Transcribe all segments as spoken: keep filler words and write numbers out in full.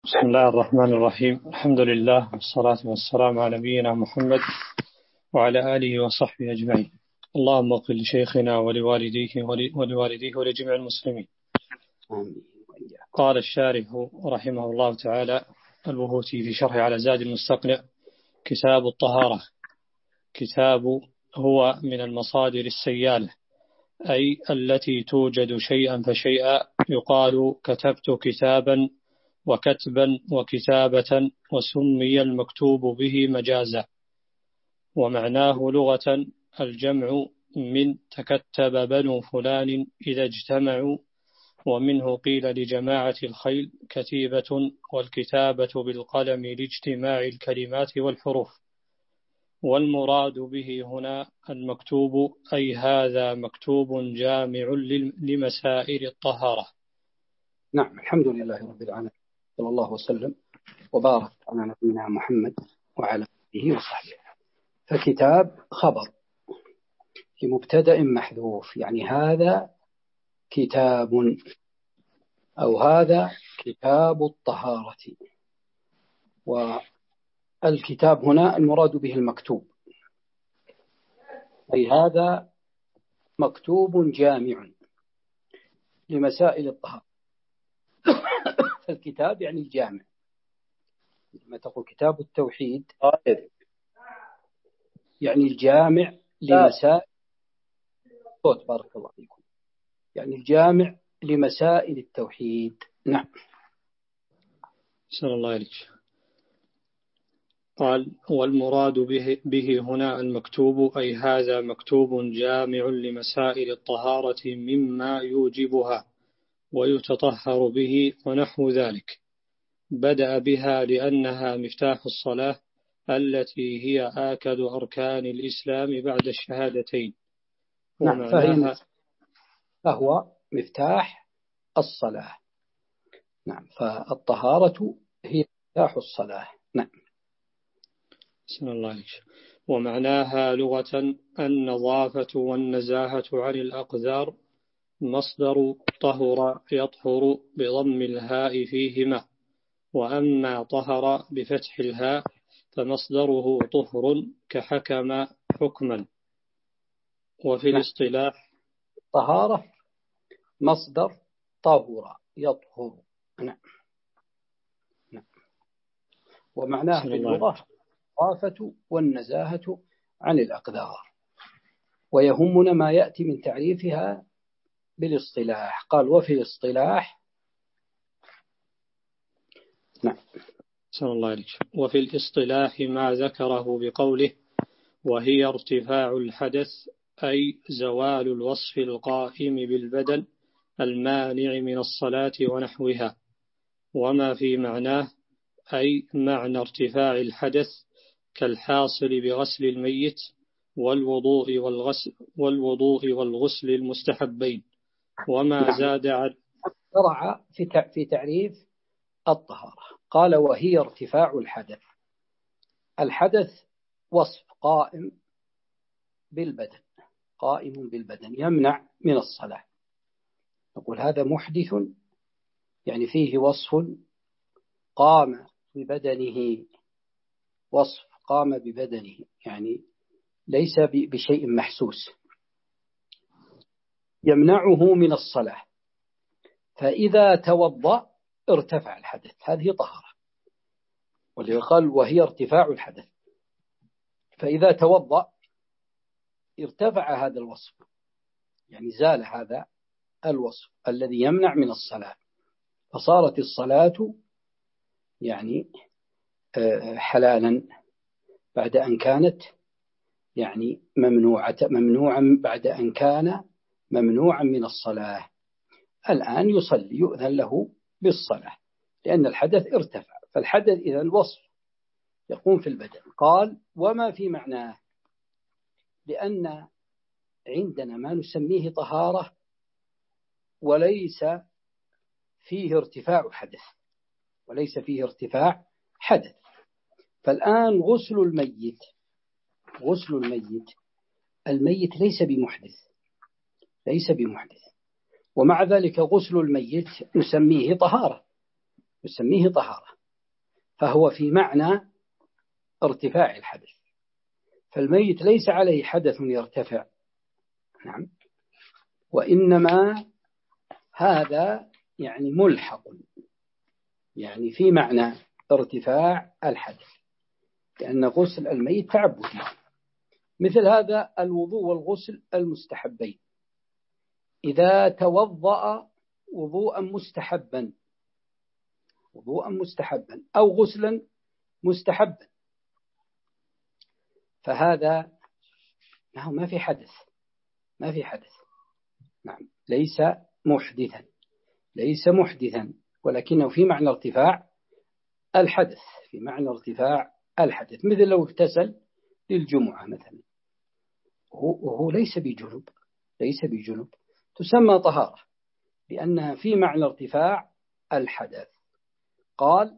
بسم الله الرحمن الرحيم. الحمد لله والصلاة والسلام على نبينا محمد وعلى آله وصحبه أجمعين. اللهم اغفر لشيخنا ولوالديه ولوالديه ولجميع المسلمين. قال الشارح رحمه الله تعالى البهوتي في شرح على زاد المستقنع: كتاب الطهارة. كتاب هو من المصادر السيالة، أي التي توجد شيئا فشيئا، يقال كتبت كتابا وكتبا وكتابة، وسمي المكتوب به مجازا. ومعناه لغة الجمع من تكتب بنو فلان إذا اجتمعوا، ومنه قيل لجماعة الخيل كتيبة، والكتابة بالقلم لاجتماع الكلمات والحروف. والمراد به هنا المكتوب، أي هذا مكتوب جامع لمسائل الطهارة. نعم، الحمد لله رب العالمين، صلى الله وسلم وبارك على نبينا محمد وعلى آله وصحبه. فكتاب خبر لمبتدأ محذوف، يعني هذا كتاب، أو هذا كتاب الطهارة. والكتاب هنا المراد به المكتوب، أي هذا مكتوب جامع لمسائل الطهارة. فالكتاب يعني الجامع. لما تقول كتاب التوحيد يعني الجامع لمسائل صوت بارك الله فيكم، يعني الجامع لمسائل التوحيد. نعم. صلى الله عليه وسلم. قال: والمراد به, به هنا المكتوب، أي هذا مكتوب جامع لمسائل الطهارة مما يوجبها ويتطهر به ونحو ذلك. بدأ بها لأنها مفتاح الصلاة التي هي آكد أركان الإسلام بعد الشهادتين. نعم، فهي فهو مفتاح الصلاة. نعم، فالطهارة هي مفتاح الصلاة. نعم. بسم الله. ومعناها لغة النظافة والنزاهة عن الأقذار، مصدر طهر يطهر بضم الهاء فيهما، وأما طهر بفتح الهاء فمصدره طهر كحكم حكما. وفي نعم. الاصطلاح طهارة مصدر طهر يطهر. نعم. نعم. ومعناه في اللغة النظافة والنزاهة عن الأقذار. ويهمنا ما يأتي من تعريفها بالاصطلاح. قال: وفي الاصطلاح. نعم. صلى الله عليه وسلم. وفي الاصطلاح ما ذكره بقوله: وهي ارتفاع الحدث، أي زوال الوصف القائم بالبدن المانع من الصلاة ونحوها. وما في معناه أي معنى ارتفاع الحدث كالحاصل بغسل الميت والوضوء والغسل, والوضوء والغسل المستحبين. وما نعم. زاد عن شرع في تعريف الطهارة. قال: وهي ارتفاع الحدث. الحدث وصف قائم بالبدن، قائم بالبدن يمنع من الصلاة. نقول هذا محدث، يعني فيه وصف قام ببدنه، وصف قام ببدنه، يعني ليس بشيء محسوس يمنعه من الصلاة. فإذا توضأ ارتفع الحدث، هذه طهارة. واللي قال: وهي ارتفاع الحدث، فإذا توضأ ارتفع هذا الوصف، يعني زال هذا الوصف الذي يمنع من الصلاة، فصارت الصلاة يعني حلالا بعد أن كانت يعني ممنوعة ممنوعا بعد أن كان ممنوعا من الصلاة. الآن يصلي، يؤذن له بالصلاة لأن الحدث ارتفع. فالحدث إذن الوصف يقوم في البدن. قال: وما في معناه، لأن عندنا ما نسميه طهارة وليس فيه ارتفاع حدث، وليس فيه ارتفاع حدث. فالآن غسل الميت، غسل الميت الميت ليس بمحدث، ليس بمحدث، ومع ذلك غسل الميت نسميه طهارة، نسميه طهارة، فهو في معنى ارتفاع الحدث. فالميت ليس عليه حدث يرتفع، نعم، وإنما هذا يعني ملحق، يعني في معنى ارتفاع الحدث، لأن غسل الميت تعبد. مثل هذا الوضوء والغسل المستحبين، إذا توضأ وضوءا مستحبا وضوءا مستحبا أو غسلا مستحبا، فهذا نعم ما في حدث ما في حدث نعم، ليس محدثا ليس محدثا ولكنه في معنى ارتفاع الحدث في معنى ارتفاع الحدث. مثل لو اغتسل للجمعة مثلا وهو ليس بجنب ليس بجنب تسمى طهارة، لأنها في معنى ارتفاع الحدث. قال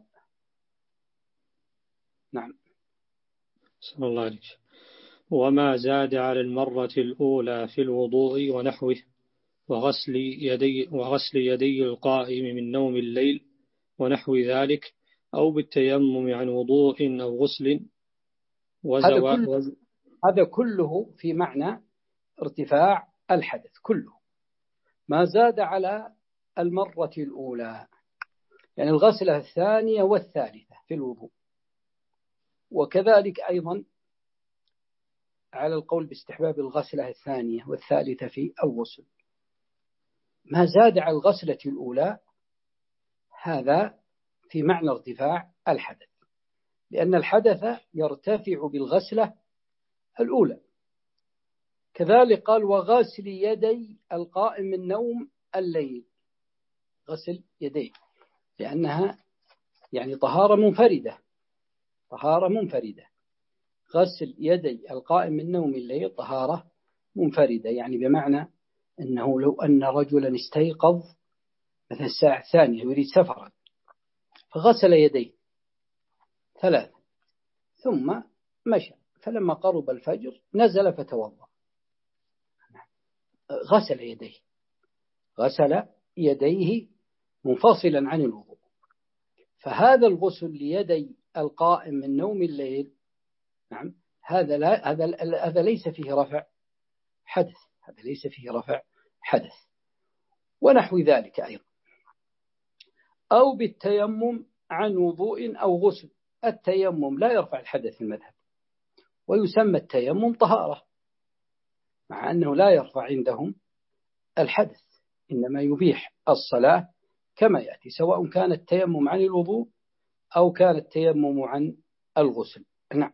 نعم صلى الله عليه وسلم: وما زاد على المرة الأولى في الوضوء ونحوه، وغسل يدي, وغسل يدي القائم من نوم الليل ونحو ذلك، أو بالتيمم عن وضوء أو غسل هذا, كل هذا كله في معنى ارتفاع الحدث، كله ما زاد على المرة الأولى، يعني الغسلة الثانية والثالثة في الوضوء، وكذلك أيضا على القول باستحباب الغسلة الثانية والثالثة في الغسل. ما زاد على الغسلة الأولى هذا في معنى ارتفاع الحدث، لأن الحدث يرتفع بالغسلة الأولى. كذلك قال: وغسل يدي القائم من نوم الليل، غسل يديه، لأنها يعني طهارة منفردة طهارة منفردة غسل يدي القائم من نوم الليل طهارة منفردة، يعني بمعنى أنه لو أن رجلا استيقظ مثلا الساعة الثانية يريد سفرا فغسل يديه ثلاث ثم مشى، فلما قرب الفجر نزل فتوضأ، غسل يديه غسل يديه منفصلا عن الوضوء. فهذا الغسل ليدي القائم من نوم الليل نعم هذا لا هذا هذا ليس فيه رفع حدث هذا ليس فيه رفع حدث ونحو ذلك أيضا. أو بالتيمم عن وضوء أو غسل، التيمم لا يرفع الحدث في المذهب، ويسمى التيمم طهارة، مع أنه لا يرفع عندهم الحدث، إنما يبيح الصلاة كما يأتي، سواء كان التيمم عن الوضوء أو كان التيمم عن الغسل. نعم.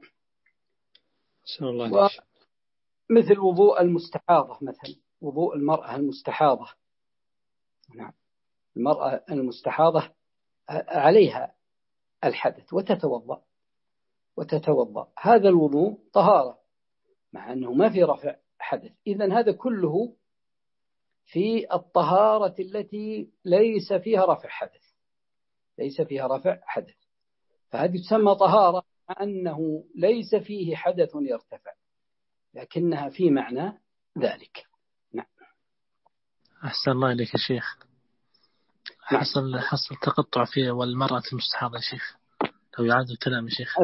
مثل وضوء المستحاضة، مثل وضوء المرأة المستحاضة، نعم، المرأة المستحاضة عليها الحدث وتتوضأ وتتوضأ هذا الوضوء طهارة، مع أنه ما في رفع حدث. إذن هذا كله في الطهارة التي ليس فيها رفع حدث ليس فيها رفع حدث فهذه تسمى طهارة، مع أنه ليس فيه حدث يرتفع، لكنها في معنى ذلك. نعم. أحسن الله إليك يا شيخ. حصل حصل تقطع فيه والمرأة المستحاضة يا شيخ، لو يعاد الكلام يا شيخ.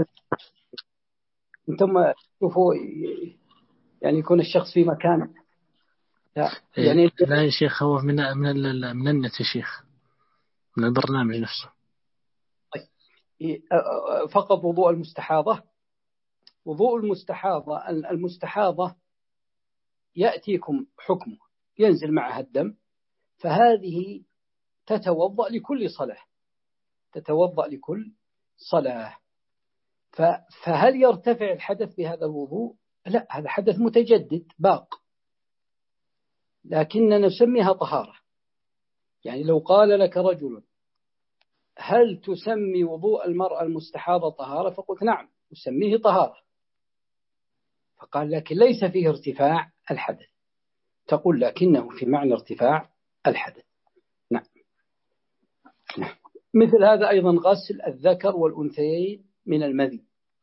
أنتم شوفوا يعني يكون الشخص في مكان لا يعني لا يا شيخ، هو من من من النت يا شيخ، من البرنامج نفسه. فقط وضوء المستحاضة وضوء المستحاضة المستحاضة يأتيكم حكمه، ينزل معها الدم، فهذه تتوضأ لكل صلاة تتوضأ لكل صلاة فهل يرتفع الحدث بهذا الوضوء؟ لا، هذا حدث متجدد باق، لكننا نسميها طهارة. يعني لو قال لك رجل: هل تسمي وضوء المرأة المستحاضة طهارة؟ فقلت: نعم أسميه طهارة. فقال: لكن ليس فيه ارتفاع الحدث. تقول: لكنه في معنى ارتفاع الحدث. نعم. نعم. مثل هذا أيضا غسل الذكر والأنثيين من المذي،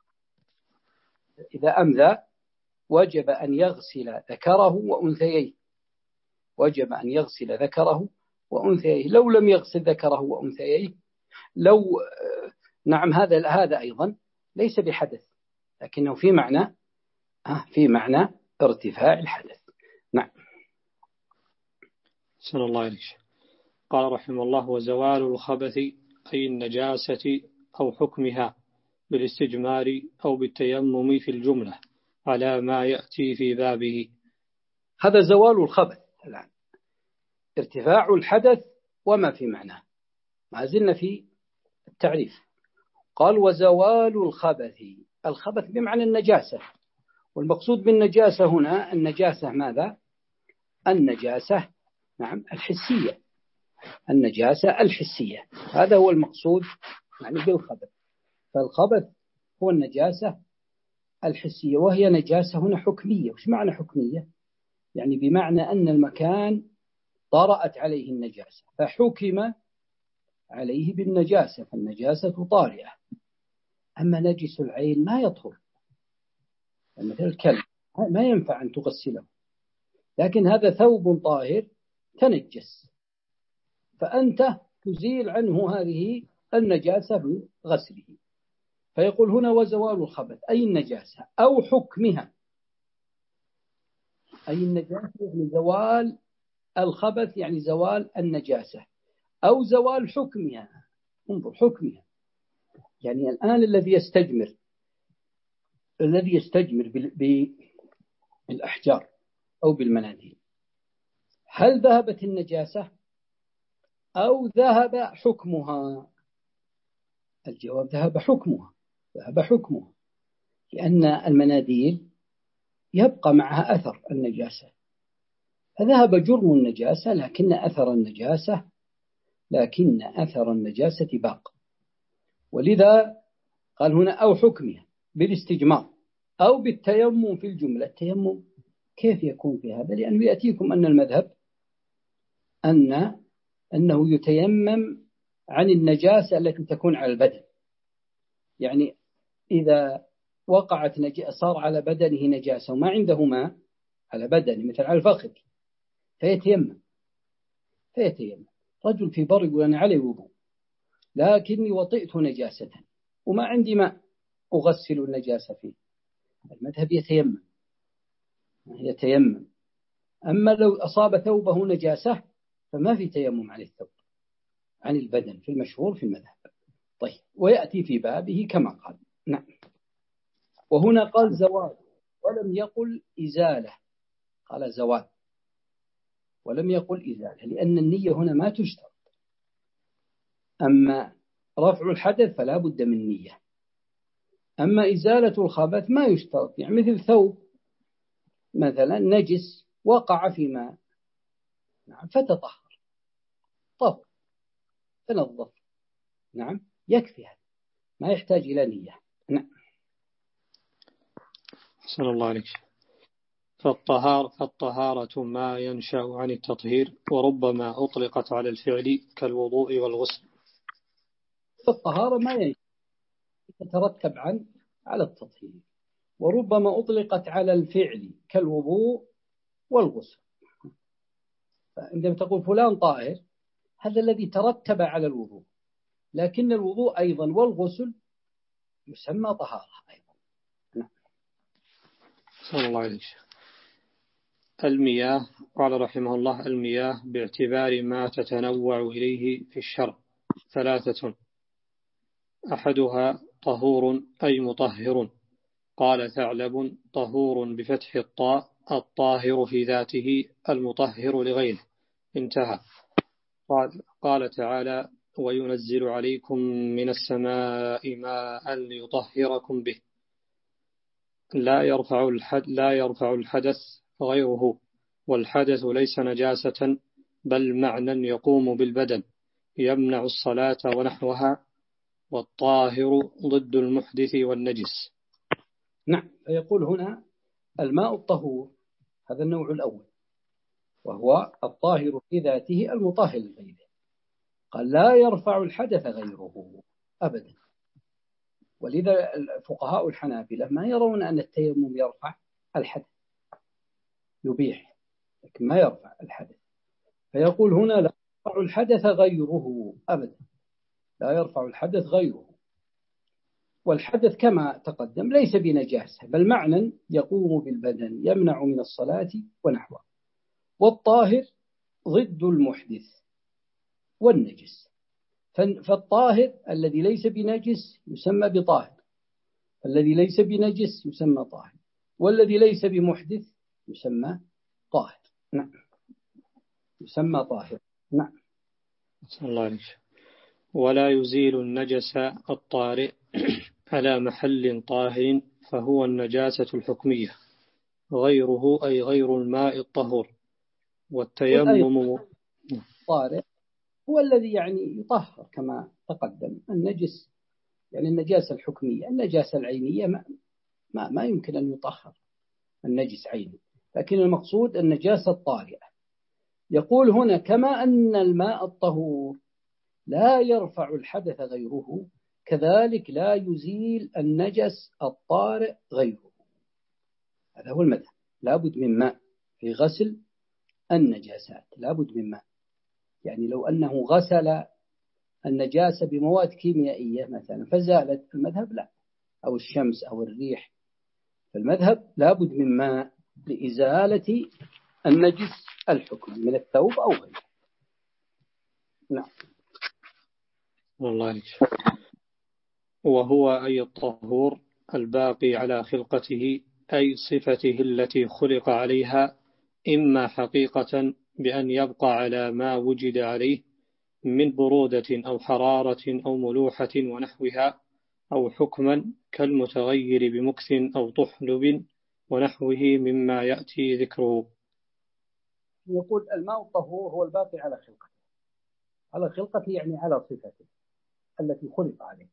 إذا أمذى وجب أن يغسل ذكره وأنثييه وجب أن يغسل ذكره وأنثييه لو لم يغسل ذكره وأنثييه لو نعم هذا هذا أيضا ليس بحدث، لكنه في معنى في معنى ارتفاع الحدث. نعم. صلى الله عليه وسلم. قال رحمه الله: وزوال الخبث أي النجاسة أو حكمها بالاستجمار أو بالتيمم في الجملة على ما يأتي في بابه. هذا زوال الخبث الآن، ارتفاع الحدث وما في معناه. ما زلنا في التعريف. قال: وزوال الخبث، الخبث بمعنى النجاسة، والمقصود بالنجاسة هنا النجاسة ماذا؟ النجاسة نعم الحسية، النجاسة الحسية، هذا هو المقصود يعني بالخبث. فالخبث هو النجاسة الحسية، وهي نجاسة هنا حكمية. وش معنى حكمية؟ يعني بمعنى أن المكان طرأت عليه النجاسة فحكم عليه بالنجاسة، فالنجاسة طارئة. أما نجس العين ما يطهر، مثل الكلب ما ينفع أن تغسله، لكن هذا ثوب طاهر تنجس، فأنت تزيل عنه هذه النجاسة بغسله. فيقول هنا: وزوال الخبث أي النجاسة أو حكمها، أي النجاسة يعني زوال الخبث يعني زوال النجاسة، أو زوال حكمها. انظر حكمها، يعني الآن الذي يستجمر الذي يستجمر بالأحجار أو بالمناديل، هل ذهبت النجاسة أو ذهب حكمها؟ الجواب: ذهب حكمها، ذهب حكمها، لأن المناديل يبقى معها أثر النجاسة، فذهب جرم النجاسة لكن أثر النجاسة لكن أثر النجاسة باق. ولذا قال هنا: أو حكمها بالاستجمار أو بالتيمم في الجملة. التيمم كيف يكون في هذا؟ لأنه يأتيكم أن المذهب أن أنه يتيمم عن النجاسة التي تكون على البدن، يعني إذا وقعت نجاسة صار على بدنه نجاسة وما عنده ماء على بدنه مثل على الفخذ فيتيمم فيتيمم رجل في بر يقول: أنا علي وضوء لكني وطئت نجاسة وما عندي ماء أغسل النجاسة فيه، المذهب يتيمم يتيمم. أما لو أصاب ثوبه نجاسة فما في تيمم عن الثوب عن البدن في المشهور في المذهب. طيب، ويأتي في بابه كما قال. نعم. وهنا قال زوال ولم يقل إزالة، قال زوال ولم يقل إزالة، لأن النية هنا ما تشترط. أما رفع الحدث فلا بد من نية، أما إزالة الخبث ما يشترط. يعني مثل ثوب مثلا نجس وقع في ماء نعم فتطهر طهر تنظف نعم يكفي، هذا ما يحتاج إلى نية. نعم. صلى الله عليه وسلم. فالطهار فالطهارة ما ينشأ عن التطهير، وربما أطلقت على الفعل كالوضوء والغسل. فالطهارة ما ينشأ تترتب عن على التطهير، وربما أطلقت على الفعل كالوضوء والغسل. فعندما تقول فلان طاهر هذا الذي ترتب على الوضوء، لكن الوضوء أيضا والغسل يسمى طهارة أيضا. نعم. صلى الله عليه وسلم. المياه، قال رحمه الله: المياه باعتبار ما تتنوع إليه في الشرع ثلاثة: أحدها طهور أي مطهر، قال ثعلب: طهور بفتح الطاء، الطاهر في ذاته المطهر لغيره. انتهى. قال, قال تعالى: وينزل عليكم من السماء ماء ليطهركم به. لا يرفع الحد لا يرفع الحدث غيره، والحدث ليس نجاسة بل معنى يقوم بالبدن يمنع الصلاة ونحوها، والطاهر ضد المحدث والنجس. نعم. فيقول هنا الماء الطهور هذا النوع الأول، وهو الطاهر في ذاته المطهر لغيره. قال لا يرفع الحدث غيره أبدا. ولذا فقهاء الحنابلة ما يرون أن التيمم يرفع الحدث، يبيح لكن ما يرفع الحدث. فيقول هنا لا يرفع الحدث غيره أبدا. لا يرفع الحدث غيره. والحدث كما تقدم ليس بنجاسة، بل معنى يقوم بالبدن يمنع من الصلاة ونحوه. والطاهر ضد المحدث والنجس، فالطاهر الذي ليس بنجس يسمى بطاهر، الذي ليس بنجس يسمى طاهر، والذي ليس بمحدث يسمى طاهر. نعم، يسمى طاهر. نعم. الله عليك. ولا يزيل النجس الطارئ على محل طاهر فهو النجاسة الحكمية، غيره أي غير الماء الطهور. والتيمم طارئ هو الذي يعني يطهر كما تقدم. النجس يعني النجاسة الحكمية، النجاسة العينية ما, ما, ما يمكن أن يطهر النجس عيني، لكن المقصود النجاسة الطارئة. يقول هنا كما أن الماء الطهور لا يرفع الحدث غيره، كذلك لا يزيل النجس الطارئ غيره. هذا هو المذهب، لابد من ماء في غسل النجاسات، لابد من ماء. يعني لو أنه غسل النجاسة بمواد كيميائية مثلا فزالت، المذهب لا، أو الشمس أو الريح، فالمذهب لابد من ماء لإزالة النجس الحكمي من الثوب أو غيره. نعم. والله عليك. وهو أي الطهور الباقي على خلقته، أي صفته التي خلق عليها، إما حقيقة بأن يبقى على ما وجد عليه من برودة أو حرارة أو ملوحة ونحوها، أو حكما كالمتغير بمكث أو طحلب ونحوه مما يأتي ذكره. يقول الماء الطهور هو الباقي على خلقته، على خلقته يعني على صفته التي خلق عليه،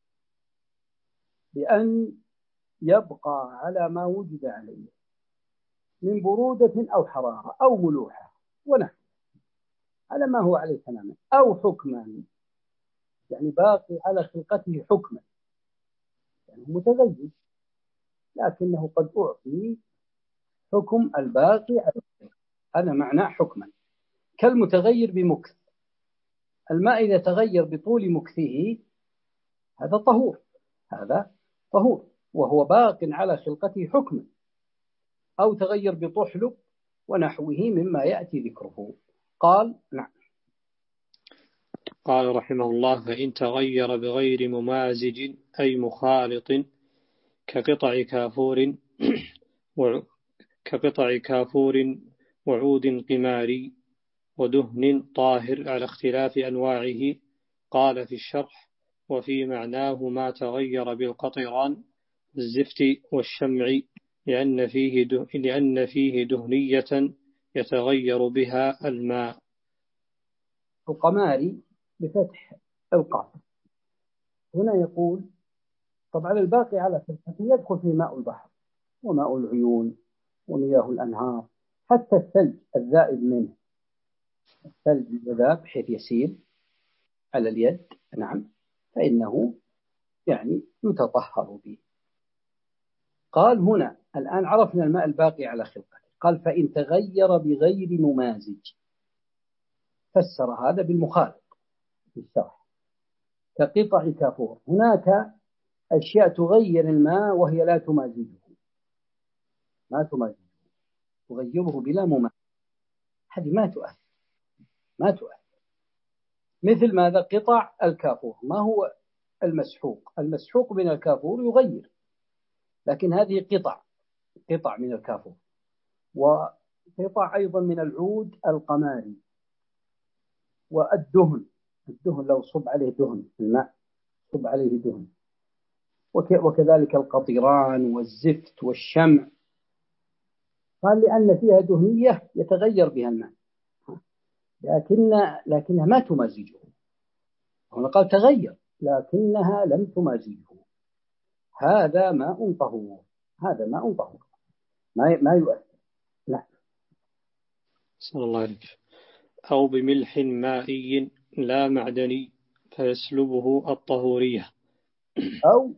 بأن يبقى على ما وجد عليه من برودة أو حرارة أو ملوحة ونحو على ما هو عليه تماما، أو حكما يعني باقي على خلقته حكما، يعني متغير لكنه قد أعطي حكم الباقي على خلقته، هذا معناه حكما. كالمتغير بمكث، الماء إذا تغير بطول مكثه هذا طهور، هذا طهور وهو باق على خلقته حكما. أو تغير بطحلب ونحوه مما يأتي ذكره. قال نعم. قال رحمه الله: فإن تغير بغير ممازج أي مخالط كقطع كافور كقطع كافور وعود قماري ودهن طاهر على اختلاف أنواعه. قال في الشرح: وفي معناه ما تغير بالقطران الزفت والشمع، لأن فيه ده لأن فيه دهنية يتغير بها الماء. القماري بفتح القاف. هنا يقول طبعا الباقي على خلقته يدخل في ماء البحر وماء العيون ومياه الأنهار، حتى الثلج الذائب منه، الثلج الذاب بحيث يسيل على اليد، نعم، فإنه يعني يتطهر به. قال هنا الآن عرفنا الماء الباقي على خلقته، قال فإن تغير بغير ممازج، فسر هذا بالمخالط في الشرح، كقطع كافور. هناك أشياء تغير الماء وهي لا تمازجه، ما تمازجه، تغيره بلا ممازج، هذه ما تؤثر، ما تؤثر. مثل ماذا؟ قطع الكافور. ما هو المسحوق؟ المسحوق من الكافور يغير، لكن هذه قطع قطع من الكافور. وقطع أيضا من العود القماري. والدهن، الدهن لو صب عليه دهن الماء صب عليه دهن، وكذلك القطران والزفت والشمع. قال لأن فيها دهنية يتغير بها الماء، لكن لكنها ما تمازجه. هنا قال تغير لكنها لم تمازجه. هذا ماء طهور، هذا ماء طهور ما ما يؤثر. لا. صلى الله عليك. أو بملح مائي لا معدني فيسلبه الطهورية. أو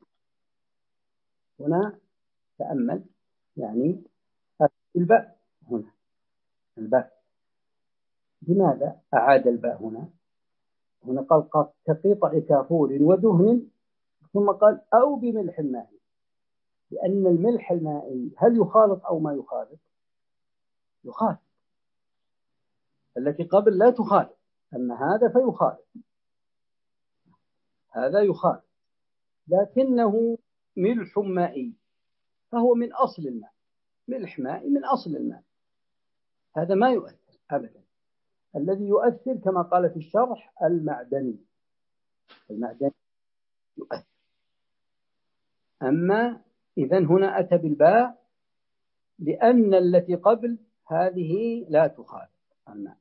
هنا تأمل، يعني الباء هنا، الباء لماذا أعاد الباء هنا؟ هنا قال كقطع كافور ودهن، ثم قال أو بملح الماء، لأن الملح المائي هل يخالط أو ما يخالط؟ يخالط. التي قبل لا تخالط، أما هذا فيخالط، هذا يخالط، لكنه ملح مائي فهو من أصل الماء، ملح مائي من أصل الماء، هذا ما يؤثر أبدا. الذي يؤثر كما قال في الشرح المعدني، المعدني يؤثر. أما إذن هنا أتى بالباء لأن التي قبل هذه لا تخالط الماء،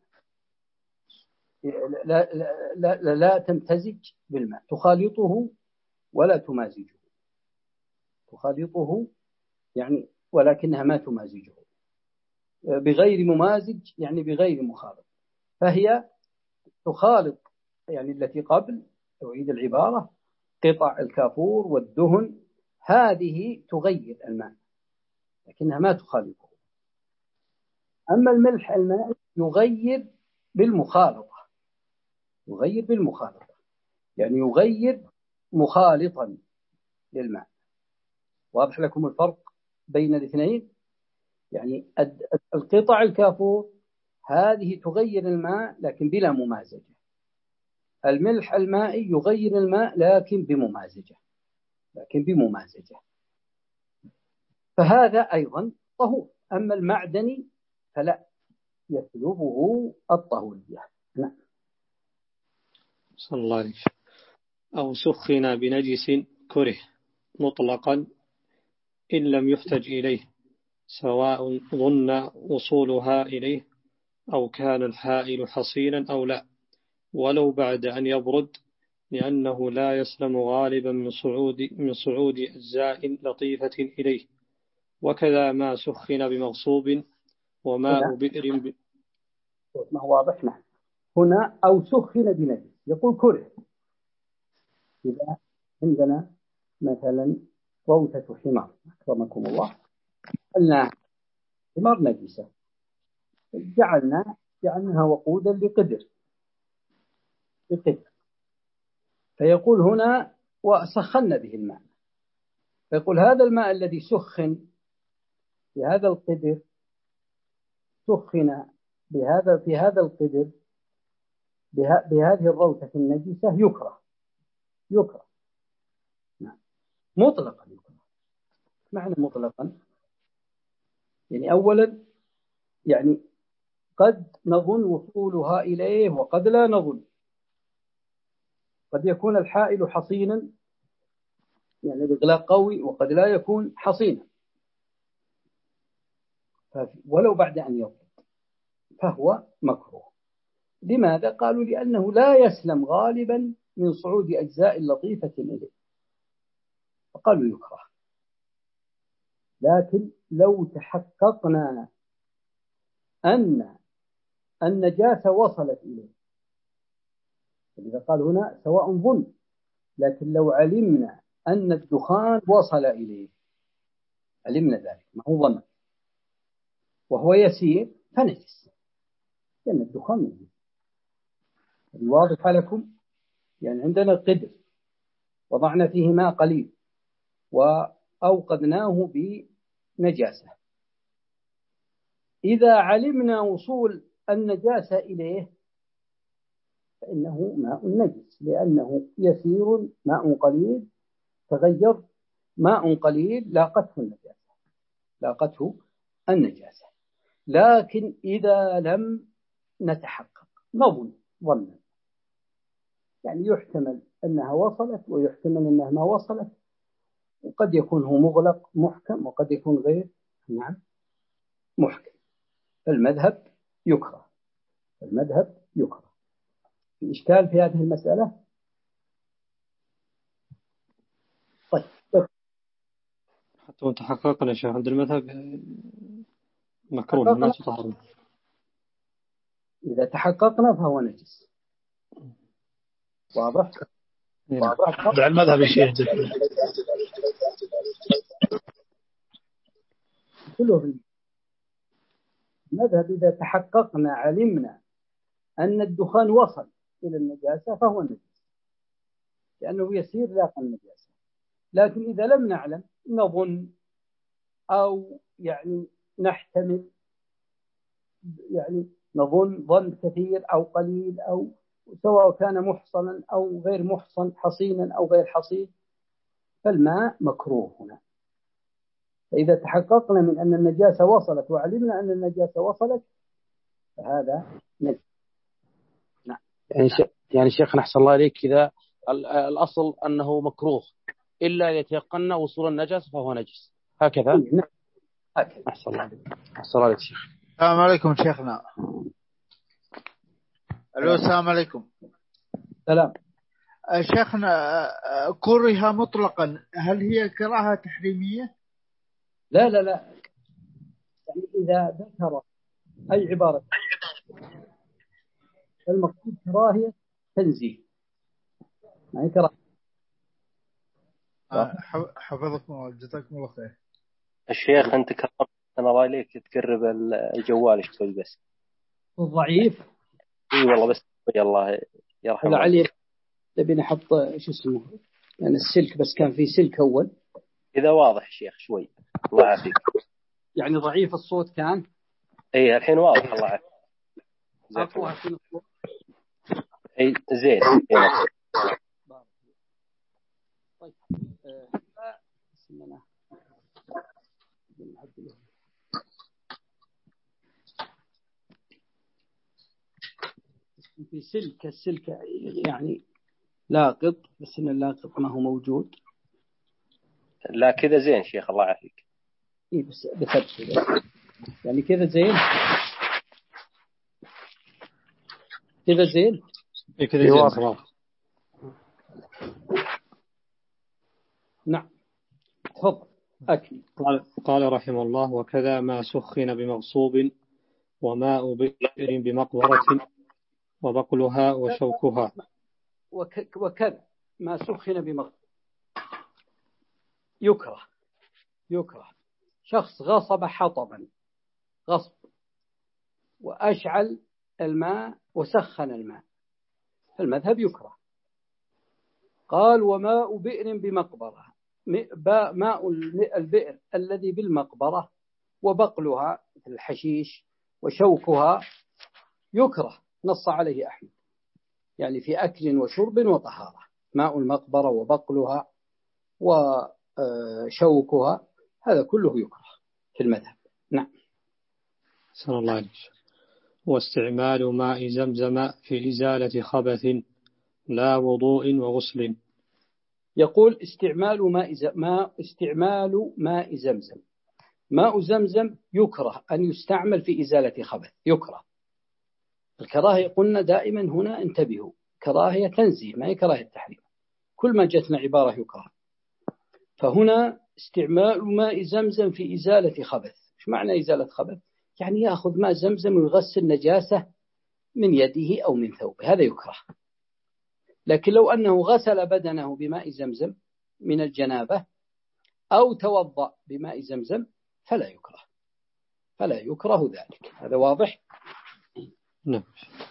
لا, لا, لا, لا تمتزج بالماء، تخالطه ولا تمازجه، تخالطه يعني ولكنها ما تمازجه، بغير ممازج يعني بغير مخالط، فهي تخالط يعني التي قبل، أعيد العبارة، قطع الكافور والدهن هذه تغير الماء لكنها ما تخالطه. أما الملح المائي يغير بالمخالطة، يغير بالمخالطة يعني يغير مخالطا للماء. واضح لكم الفرق بين الاثنين؟ يعني القطع الكافور هذه تغير الماء لكن بلا ممازجة، الملح المائي يغير الماء لكن بممازجة، لكن بممازجة، فهذا أيضا طهور. أما المعدني فلا يسلبه الطهورية. نعم. صلى الله عليه وسلم. أو سخن بنجس كره مطلقا إن لم يحتج إليه، سواء ظن وصولها إليه أو كان الحائل حصينا أو لا، ولو بعد أن يبرد، لأنه لا يسلم غالبا من صعود من صعود أجزاء لطيفة إليه. وكذا ما سخن بمغصوب وماء بئر ب... ما هو واضح. نعم. هنا أو سخن بنجس، يقول كره. إذا عندنا مثلا روثة حمار أكرمكم الله، قلنا حمار نجسة، جعلنا جعلناها وقودا لقدر لقدر فيقول هنا وسخن به الماء، فيقول هذا الماء الذي سخن بهذا القدر، سخن بهذا في هذا القدر به بهذه الروثة النجسة، يكره يكره نعم. مطلقا يكره. معنى مطلقا يعني أولا يعني قد نظن وصولها إليه وقد لا نظن، قد يكون الحائل حصينا يعني الإغلاق قوي، وقد لا يكون حصينا، ولو بعد أن يبرد فهو مكروه. لماذا؟ قالوا لأنه لا يسلم غالبا من صعود أجزاء لطيفة إليه، فقالوا يكره. لكن لو تحققنا أن النجاسة وصلت إليه، إذا قال هنا سواء ظن، لكن لو علمنا أن الدخان وصل إليه، علمنا ذلك ما هو ظن وهو يسير فنجس، لأن الدخان نجس. واضح لكم؟ يعني عندنا قدر وضعنا فيه ماء قليل وأوقدناه بنجاسة، إذا علمنا وصول النجاسة إليه فإنه ماء نجس، لأنه يسير ماء قليل تغير ماء قليل لاقته النجاسة لاقته النجاسة. لكن إذا لم نتحقق نظن ظنا، يعني يحتمل أنها وصلت ويحتمل أنها ما وصلت، وقد يكون هو مغلق محكم وقد يكون غير نعم محكم، فالمذهب يكره، المذهب يكره. الإشكال في هذه المسألة؟ طيب حتى تحققنا شيخ عند المذهب مكروه ما تطهر. إذا تحققنا فهو نجس. واضح؟ واضح. دع المذهب يا شيخ كله في المذهب. إذا تحققنا علمنا أن الدخان وصل إلى النجاسة فهو نجس، لأنه يسير لاقى النجاسة. لكن إذا لم نعلم نظن أو يعني نحتمل، يعني نظن ظن كثير أو قليل، أو سواء كان محصنا أو غير محصن، حصينا أو غير حصين، فالماء مكروه هنا. فإذا تحققنا من أن النجاسة وصلت وعلمنا أن النجاسة وصلت فهذا نجس. نعم. يعني نعم. يعني شيخنا أحسن الله عليك، إذا الأصل أنه مكروه إلا يتيقن وصول النجاسة فهو نجس، هكذا. نعم. هكذا. أحسن الله عليك. أحسن الله عليك شيخ. السلام عليكم شيخنا. ألو السلام عليكم. سلام. شيخنا كره مطلقا، هل هي كراهة تحريمية؟ لا لا لا، يعني إذا ذكر أي عبارة المقصود كراهية تنزيه، ما هي كراهية. حفظكم الله، جزاكم الله خير. الشيخ أنت كرمت أنا رايليك تقرب الجوال شوي بس. الضعيف. إي والله بس الله يرحمه. لعلي تبي نحط شو اسمه يعني السلك، بس كان في سلك أول. إذا واضح شيخ شوي الله يعافيك. يعني ضعيف الصوت كان. إيه الحين واضح الله يعافيك. أقوى في الصوت. إيه زين. طيب. اسمنا. في سلك، السلك يعني لاقط، بس إن اللاقط ما هو موجود. لا كذا زين شيخ الله يعافيك. إيه بس بثبت يعني كذا زين. كذا زين. إيه كذا زين صراحة. نعم. تفضل. أكمل. قال, قال رحمه الله: وكذا ما سخن بمغصوب وماء بئر بمقبرة وبقلها وشوكها. وكذا ما سخن بمغصوب يكره. يكره شخص غصب حطبا غصب وأشعل الماء وسخن الماء، فالمذهب يكره. قال: وماء بئر بمقبرة، ماء البئر الذي بالمقبرة وبقلها الحشيش وشوكها يكره، نص عليه أحمد، يعني في أكل وشرب وطهارة. ماء المقبرة وبقلها وشوكها هذا كله يكره في المذهب. نعم. صلى الله عليه وسلم. واستعمال ماء زمزم في إزالة خبث لا وضوء وغسل. يقول استعمال ماء ماء استعمال ماء زمزم. ماء زمزم يكره أن يستعمل في إزالة خبث، يكره. الكراهية قلنا دائما هنا انتبهوا، كراهية تنزيه ما هي كراهية تحريم، كل ما جتنا عبارة يكره. فهنا استعمال ماء زمزم في إزالة خبث. إيش معنى إزالة خبث؟ يعني يأخذ ماء زمزم ويغسل نجاسة من يده أو من ثوبه، هذا يكره. لكن لو أنه غسل بدنه بماء زمزم من الجنابة أو توضأ بماء زمزم فلا يكره، فلا يكره ذلك. هذا واضح؟ نعم.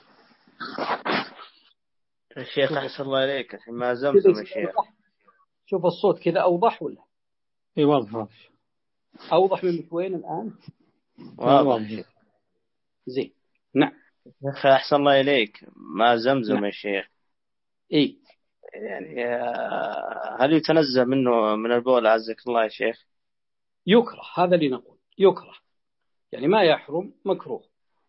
الشيخ أحسن الله عليك، ما زمزم الشيخ. شوف الصوت كذا أوضح ولا؟ إيه واضح. أوضح من وين الآن؟ واضح. زين. نعم. الشيخ أحسن الله عليك، ما زمزم نعم. الشيخ. إيه. يعني هل يتنزه منه من البول عزك الله يا شيخ؟ يكره، هذا اللي نقول يكره، يعني ما يحرم، مكروه.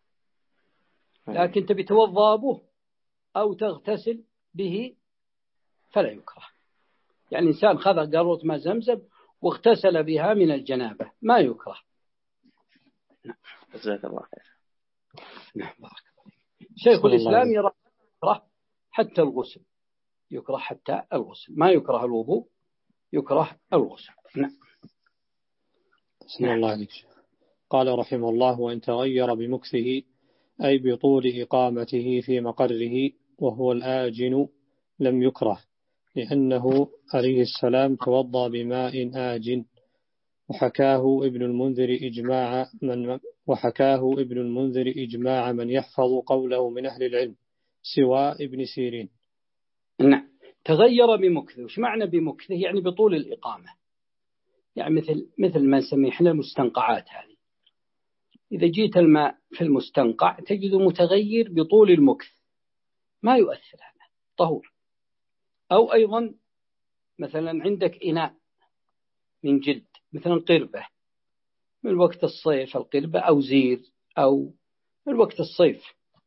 لكن تبي توضأ به أو تغتسل به فلا يكره. يعني إنسان خذ قارورة ماء زمزم واغتسل بها من الجنابة ما يكره. نعم. جزاك الله خير. نعم بارك الله. شيخ الإسلام يرى يكره حتى الغسل، يكره حتى الغسل، ما يكره الوضوء، يكره الغسل. نعم. بسم الله عليك. قال رحمه الله: وإن تغير بمكثه أي بطول إقامته في مقره وهو الآجن لم يكره، لأنه عليه السلام توضأ بماء آجن. وحكاه ابن المنذر إجماع من وحكاه ابن المنذر إجماع من يحفظ قوله من أهل العلم سوى ابن سيرين. نعم. تغير بمكثه. وش معنى بمكثه؟ يعني بطول الإقامة. يعني مثل مثل ما نسميه احنا المستنقعات هذه. إذا جيت الماء في المستنقع تجده متغير بطول المكث، ما يؤثر، هذا طهور. أو أيضا مثلا عندك إناء من جلد، مثلا قربة من وقت الصيف، القربة أو زير، أو من وقت الصيف،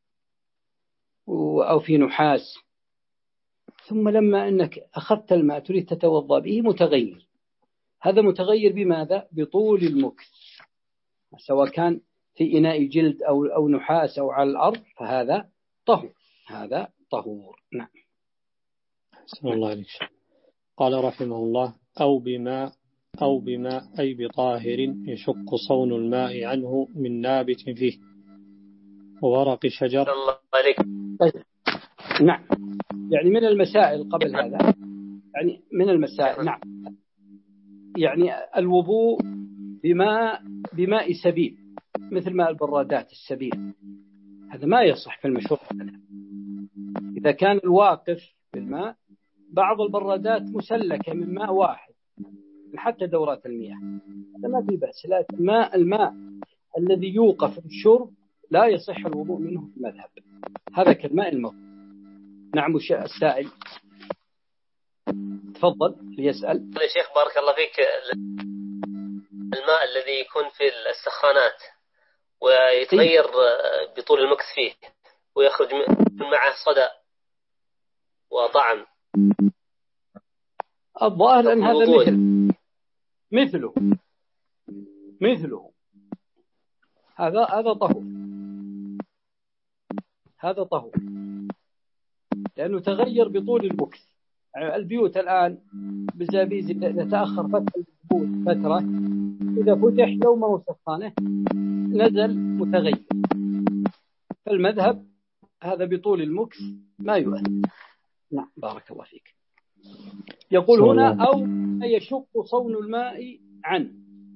أو في نحاس، ثم لما أنك أخذت الماء تريد تتوضأ به متغير، هذا متغير بماذا؟ بطول المكث، سواء كان في إناء جلد أو أو نحاس أو على الأرض، فهذا طهور، هذا طهور. نعم. أحسن الله عليك. قال رحمه الله: أو بماء أو بماء أي بطاهر يشق صون الماء عنه من نابت فيه وورق شجر. الله عليك. طيب. نعم. يعني من المسائل قبل هذا، يعني من المسائل، نعم، يعني الوضوء بماء بماء سبيل، مثل ماء البرادات السبيل، هذا ما يصح في المشروع. إذا كان الواقف بالماء، بعض البرادات مسلكة من ماء واحد حتى دورات المياه، هذا ما في بأس. لكن ماء الماء الذي يوقف الشرب لا يصح الوضوء منه في المذهب، هذا كالماء الموت. نعم. السائل تفضل ليسأل. يا شيخ بارك الله فيك، الماء الذي يكون في السخانات ويتغير بطول المكث فيه ويخرج معه صدى وطعم، الظاهر أن هذا مثل مثله مثله هذا هذا طهور، هذا طهور لأنه تغير بطول المكث. يعني البيوت الآن بزابيز تتأخر فتح البيوت فترة، إذا فتح لو ما هو سخانه نزل متغير، فالمذهب هذا بطول المكث ما يؤثر. نعم. بارك الله فيك. يقول هنا: أو يشق صون الماء عنه،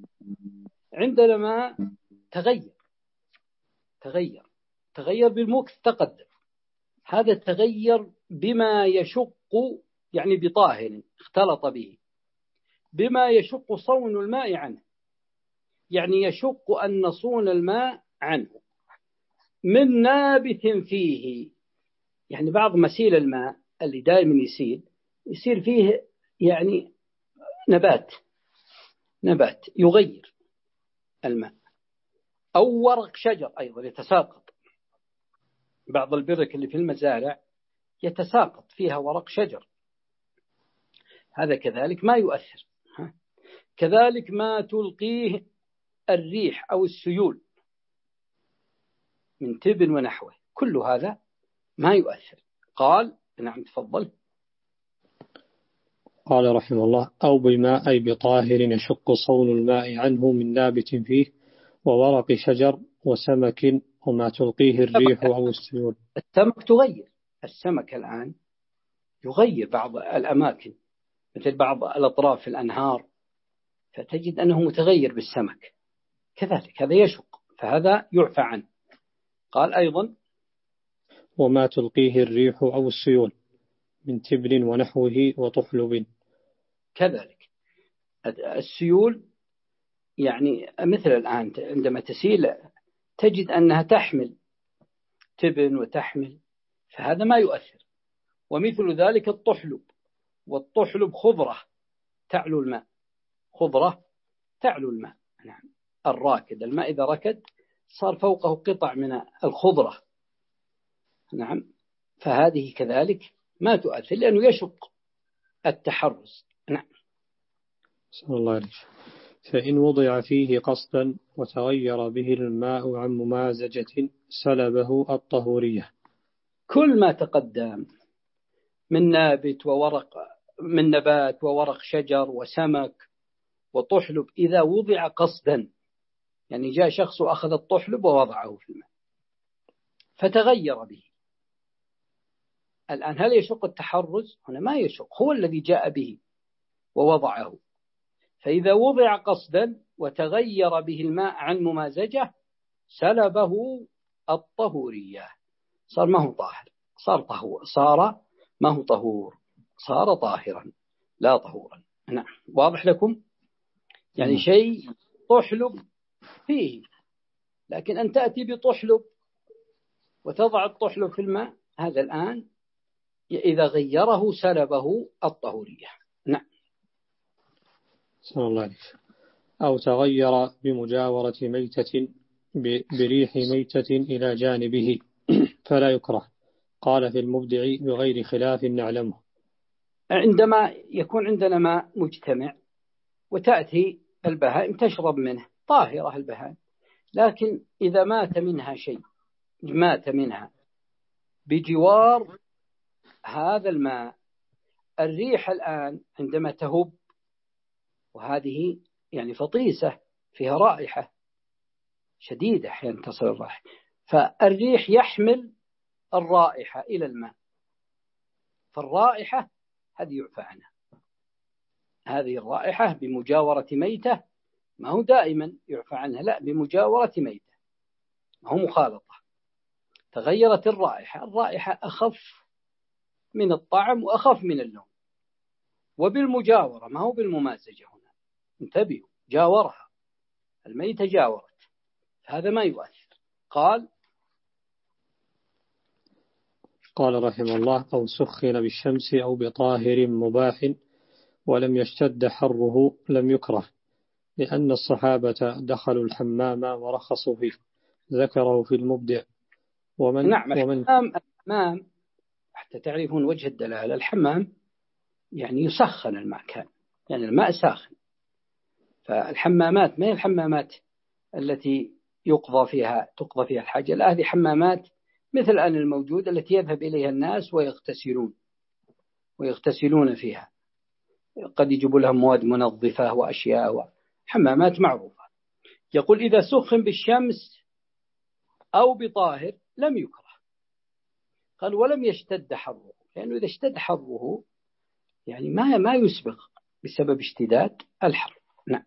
عندما تغير تغير تغير بالمكث تقدم، هذا تغير بما يشق، يعني بطاهر اختلط به، بما يشق صون الماء عنه، يعني يشق أن نصون الماء عنه من نابت فيه. يعني بعض مسيل الماء اللي دائما يسيل يصير فيه يعني نبات نبات يغير الماء، أو ورق شجر أيضا يتساقط، بعض البرك اللي في المزارع يتساقط فيها ورق شجر، هذا كذلك ما يؤثر. كذلك ما تلقيه الريح أو السيول من تبن ونحوه، كل هذا ما يؤثر. قال: نعم تفضل. قال رحمه الله: أو بماء أي بطاهر يشق صون الماء عنه من نابت فيه وورق شجر وسمك وما تلقيه الريح أو السيول. السمك تغير، السمك الآن يغير بعض الأماكن، مثل بعض الأطراف في الأنهار، فتجد أنه متغير بالسمك، كذلك هذا يشق، فهذا يعفى عنه. قال أيضا: وما تلقيه الريح أو السيول من تبن ونحوه وطحلب. كذلك السيول يعني مثل الآن عندما تسيل تجد أنها تحمل تبن وتحمل، فهذا ما يؤثر. ومثل ذلك الطحلب، والطحلب خضرة تعلو الماء، خضرة تعلو الماء. نعم. الراكد، الماء إذا ركد صار فوقه قطع من الخضرة. نعم. فهذه كذلك ما تؤثر لأنه يشق التحرز. نعم. صلى الله عليه وسلم. فإن وضع فيه قصدا وتغير به الماء عن ممازجة سلبه الطهورية. كل ما تقدم من نابت وورق، من نبات وورق شجر وسمك وطحلب، إذا وضع قصدا، يعني جاء شخص وأخذ الطحلب ووضعه في الماء فتغير به، الآن هل يشق التحرز؟ هنا ما يشق، هو الذي جاء به ووضعه. فإذا وضع قصدا وتغير به الماء عن ممازجة سلبه الطهورية، صار ما هو طاهر، صار طهور، صار ما هو طهور، صار طاهرا لا طهورا. نعم، واضح لكم؟ يعني شيء طحلب فيه، لكن أن تأتي بطحلب وتضع الطحلب في الماء، هذا الآن إذا غيره سلبه الطهورية. نعم. صلى الله عليه. أو تغير بمجاورة ميتة بريح ميتة إلى جانبه فلا يكره. قال في المبدع بغير خلاف نعلمه. عندما يكون عندنا ماء مجتمع وتأتي البهائم تشرب منه، طاهرة البهائم، لكن إذا مات منها شيء، مات منها بجوار هذا الماء، الريح الآن عندما تهب، وهذه يعني فطيسة فيها رائحة شديدة أحيانا تصل الرائحة، فالريح يحمل الرائحة إلى الماء، فالرائحة هذه يعفى عنها. هذه الرائحة بمجاورة ميتة، ما هو دائما يعفى عنها، لا، بمجاورة ميتة، ما هو مخالطة، تغيرت الرائحة، الرائحة أخف من الطعم وأخف من اللون، وبالمجاورة ما هو بالممازجة هنا، انتبهوا، جاورها الميتة جاورت، هذا ما يؤثر. قال قال رحمه الله: أو سخن بالشمس أو بطاهر مباح ولم يشتد حره لم يكره، لأن الصحابة دخلوا الحمام ورخصوا فيه، ذكره في المبدع. ومن نعم، ومن الحمام الحمام حتى تعرفون وجه الدلالة، الحمام يعني يسخن الماء، كان يعني الماء ساخن، فالحمامات ما هي الحمامات التي يقضى فيها تقضى فيها الحاجة، لا، هذه حمامات مثل الآن الموجودة التي يذهب إليها الناس ويغتسلون ويغتسلون فيها، قد يجيبوا لهم مواد منظفة وأشياء، حمامات معروفة. يقول إذا سخن بالشمس أو بطاهر لم يكره. قال ولم يشتد حره، لأنه إذا اشتد حره يعني ما ما يسبق بسبب اشتداد الحر. نعم.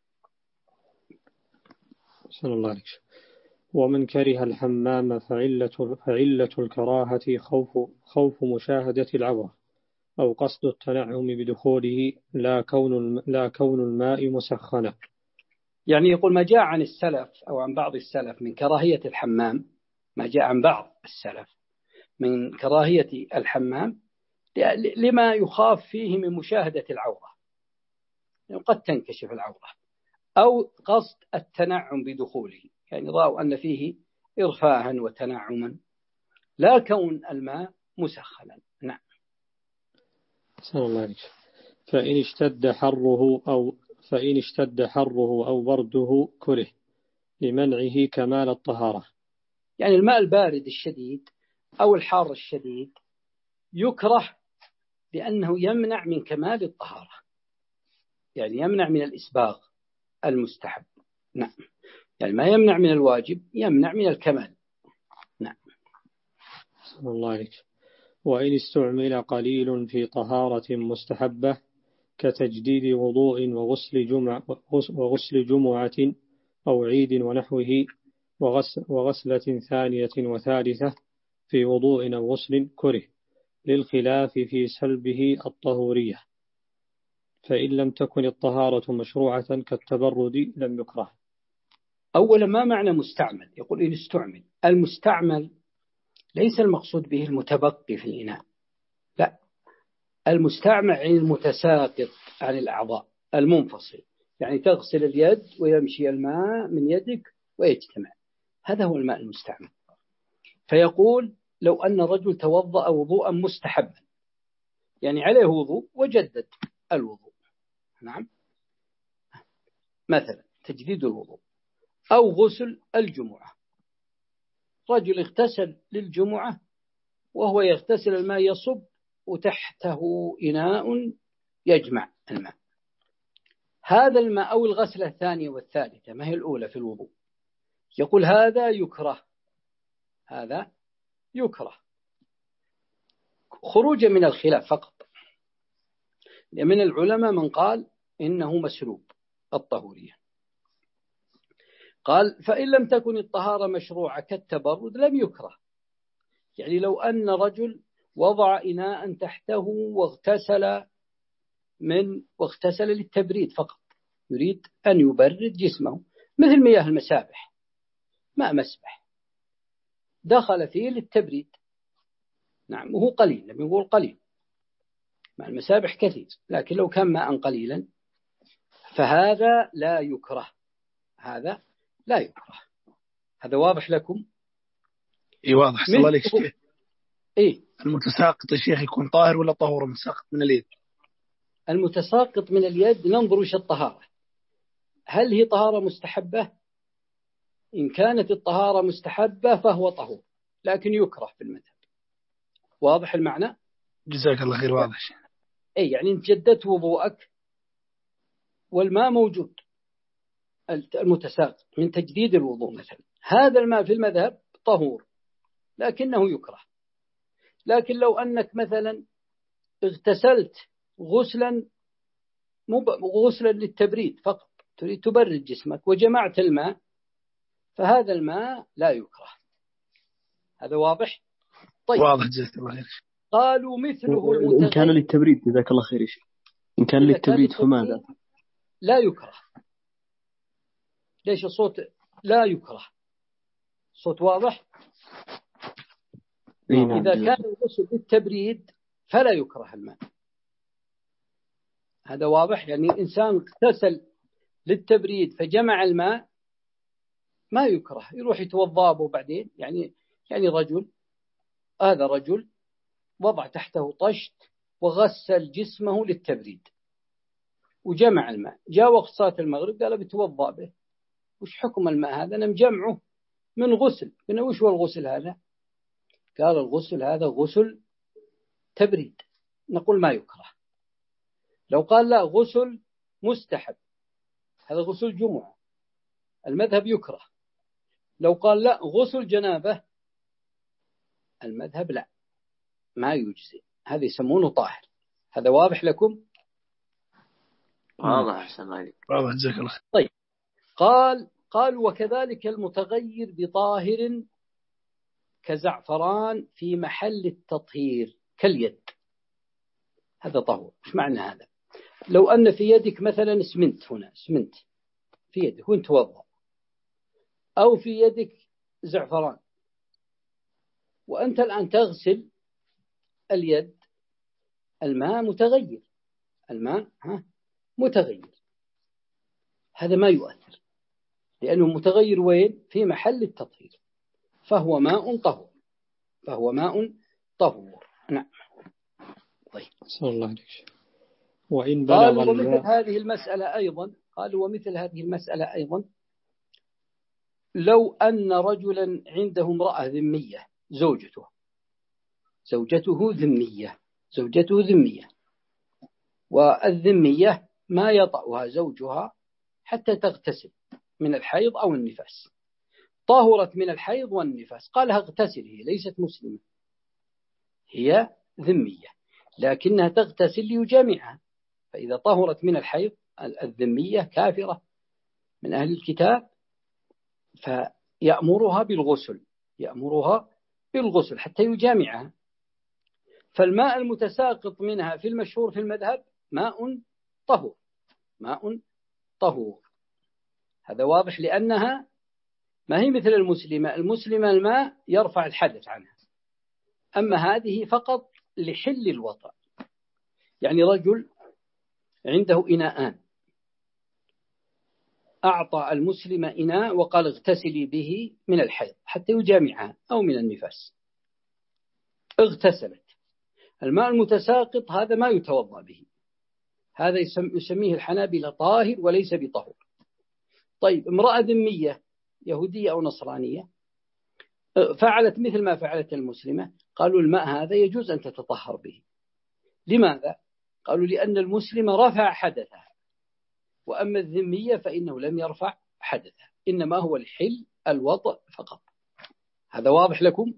صلى الله عليه وسلم. ومن كره الحمام فعلة, فعلة الكراهة خوف, خوف مشاهدة العورة أو قصد التنعم بدخوله، لا كون, لا كون الماء مسخنا. يعني يقول ما جاء عن السلف أو عن بعض السلف من كراهية الحمام، ما جاء عن بعض السلف من كراهية الحمام لما يخاف فيه من مشاهدة العورة، يعني قد تنكشف العورة، أو قصد التنعم بدخوله، يعني رأوا أن فيه إرفاها وتنعما، لا كون الماء مسخنا. نعم. صلى الله عليه وسلم. فإن اشتد حره أو فإن اشتد حره أو برده كره لمنعه كمال الطهارة. يعني الماء البارد الشديد أو الحار الشديد يكره لأنه يمنع من كمال الطهارة، يعني يمنع من الإسباغ المستحب. نعم، يعني ما يمنع من الواجب، يمنع من الكمال. نعم. صلى الله عليه وسلم. وإن استعمل قليل في طهارة مستحبة كتجديد وضوء وغسل جمع وغسل جمعة أو عيد ونحوه، وغسلة ثانية وثالثة في وضوء أو غسل كره، للخلاف في سلبه الطهورية. فإن لم تكن الطهارة مشروعة كالتبرد لم يكره. أولا ما معنى مستعمل؟ يقول إن استعمل، المستعمل ليس المقصود به المتبقي في الإناء، لا، المستعمل يعني المتساقط عن الأعضاء، المنفصل، يعني تغسل اليد ويمشي الماء من يدك ويجتمع، هذا هو الماء المستعمل. فيقول لو أن رجل توضأ وضوءا مستحبا، يعني عليه وضوء وجدد الوضوء، نعم، مثلا تجديد الوضوء، أو غسل الجمعة، رجل اغتسل للجمعة وهو يغتسل الماء يصب وتحته إناء يجمع الماء، هذا الماء أو الغسلة الثانية والثالثة ما هي الأولى في الوضوء، يقول هذا يكره، هذا يكره خروجا من الخلاف فقط. من العلماء من قال إنه مسلوب الطهورية. قال فإن لم تكن الطهارة مشروعة كالتبرد لم يكره، يعني لو أن رجل وضع إناء تحته واغتسل من واغتسل للتبريد فقط، يريد أن يبرد جسمه، مثل مياه المسابح، ماء مسبح دخل فيه للتبريد، نعم وهو قليل، لم يقول قليل، ماء المسابح كثير، لكن لو كان ماء قليلا فهذا لا يكره، هذا لا يكره. هذا واضح لكم؟ اي واضح. صلى الله عليك شيخ. ايه المتساقط يا شيخ يكون طاهر ولا طهور متساقط من اليد؟ المتساقط من اليد ننظر وش الطهارة، هل هي طهارة مستحبة؟ إن كانت الطهارة مستحبة فهو طهور، لكن يكره في المذهب. واضح المعنى؟ جزاك الله خير. واضح. اي يعني انت جددت وضوءك والماء موجود المتساقط من تجديد الوضوء مثلا، هذا الماء في المذهب طهور لكنه يكره. لكن لو أنك مثلا اغتسلت غسلا غسلا للتبريد فقط، تريد تبرد جسمك وجمعت الماء، فهذا الماء لا يكره. هذا واضح؟ طيب واضح جزاك الله خير. قالوا مثله المتغير إن كان للتبريد، جزاك الله خير. إن كان للتبريد فماذا؟ لا يكره. ليش الصوت لا يكره؟ صوت واضح؟ إذا كان الغسل للتبريد فلا يكره الماء. هذا واضح؟ يعني إنسان اغتسل للتبريد فجمع الماء ما يكره، يروح يتوضأ به بعدين. يعني يعني رجل، هذا رجل وضع تحته طشت وغسل جسمه للتبريد وجمع الماء، جاء وقت صلاة المغرب قال بتوضأ به، وش حكم الماء هذا؟ أنا مجمعه من غسل. قلنا وش هو الغسل هذا؟ قال الغسل هذا غسل تبريد، نقول ما يكره. لو قال لا غسل مستحب، هذا غسل جمعة، المذهب يكره. لو قال لا غسل جنابة، المذهب لا ما يجزي، هذا يسمونه طاهر. هذا واضح لكم؟ واضح أحسن عليك. واضح جزاك الله. طيب قال قال وكذلك المتغير بطاهر كزعفران في محل التطهير كاليد، هذا طهور. ايش معنى هذا؟ لو أن في يدك مثلا اسمنت، هنا اسمنت في يدك وانت توضأ، أو في يدك زعفران وأنت الآن تغسل اليد، الماء متغير، الماء ها متغير، هذا ما يؤثر لأنه متغير وين؟ في محل التطهير، فهو ماء طهور، فهو ماء طهور. نعم. طيب صلى الله عليه وسلم. وإن بلغ قالوا الماء ومثل هذه المسألة أيضا قالوا ومثل هذه المسألة أيضا لو أن رجلا عنده امرأة ذمية، زوجته زوجته ذمية زوجته ذمية والذمية ما يطأها زوجها حتى تغتسل من الحيض أو النفاس، طهرت من الحيض والنفاس، قالها اغتسل، هي ليست مسلمة، هي ذمية لكنها تغتسل ليجامعها، فإذا طهرت من الحيض الذمية كافرة من أهل الكتاب، فيأمرها بالغسل يأمرها بالغسل حتى يجامعها. فالماء المتساقط منها في المشهور في المذهب ماء طهور، ماء طهور. هذا واضح لأنها ما هي مثل المسلمة، المسلمة الماء يرفع الحدث عنها، أما هذه فقط لحل الوطأ. يعني رجل عنده إناءان، أعطى المسلمة إناء وقال اغتسلي به من الحيض حتى يجامعها أو من النفاس، اغتسلت، الماء المتساقط هذا ما يتوضأ به، هذا يسميه الحنابلة طاهر وليس بطهور. طيب امرأة ذمية يهودية أو نصرانية فعلت مثل ما فعلت المسلمة، قالوا الماء هذا يجوز أن تتطهر به. لماذا؟ قالوا لأن المسلمة رفع حدثها، وأما الذمية فإنه لم يرفع حدثها، إنما هو الحل الوضع فقط. هذا واضح لكم؟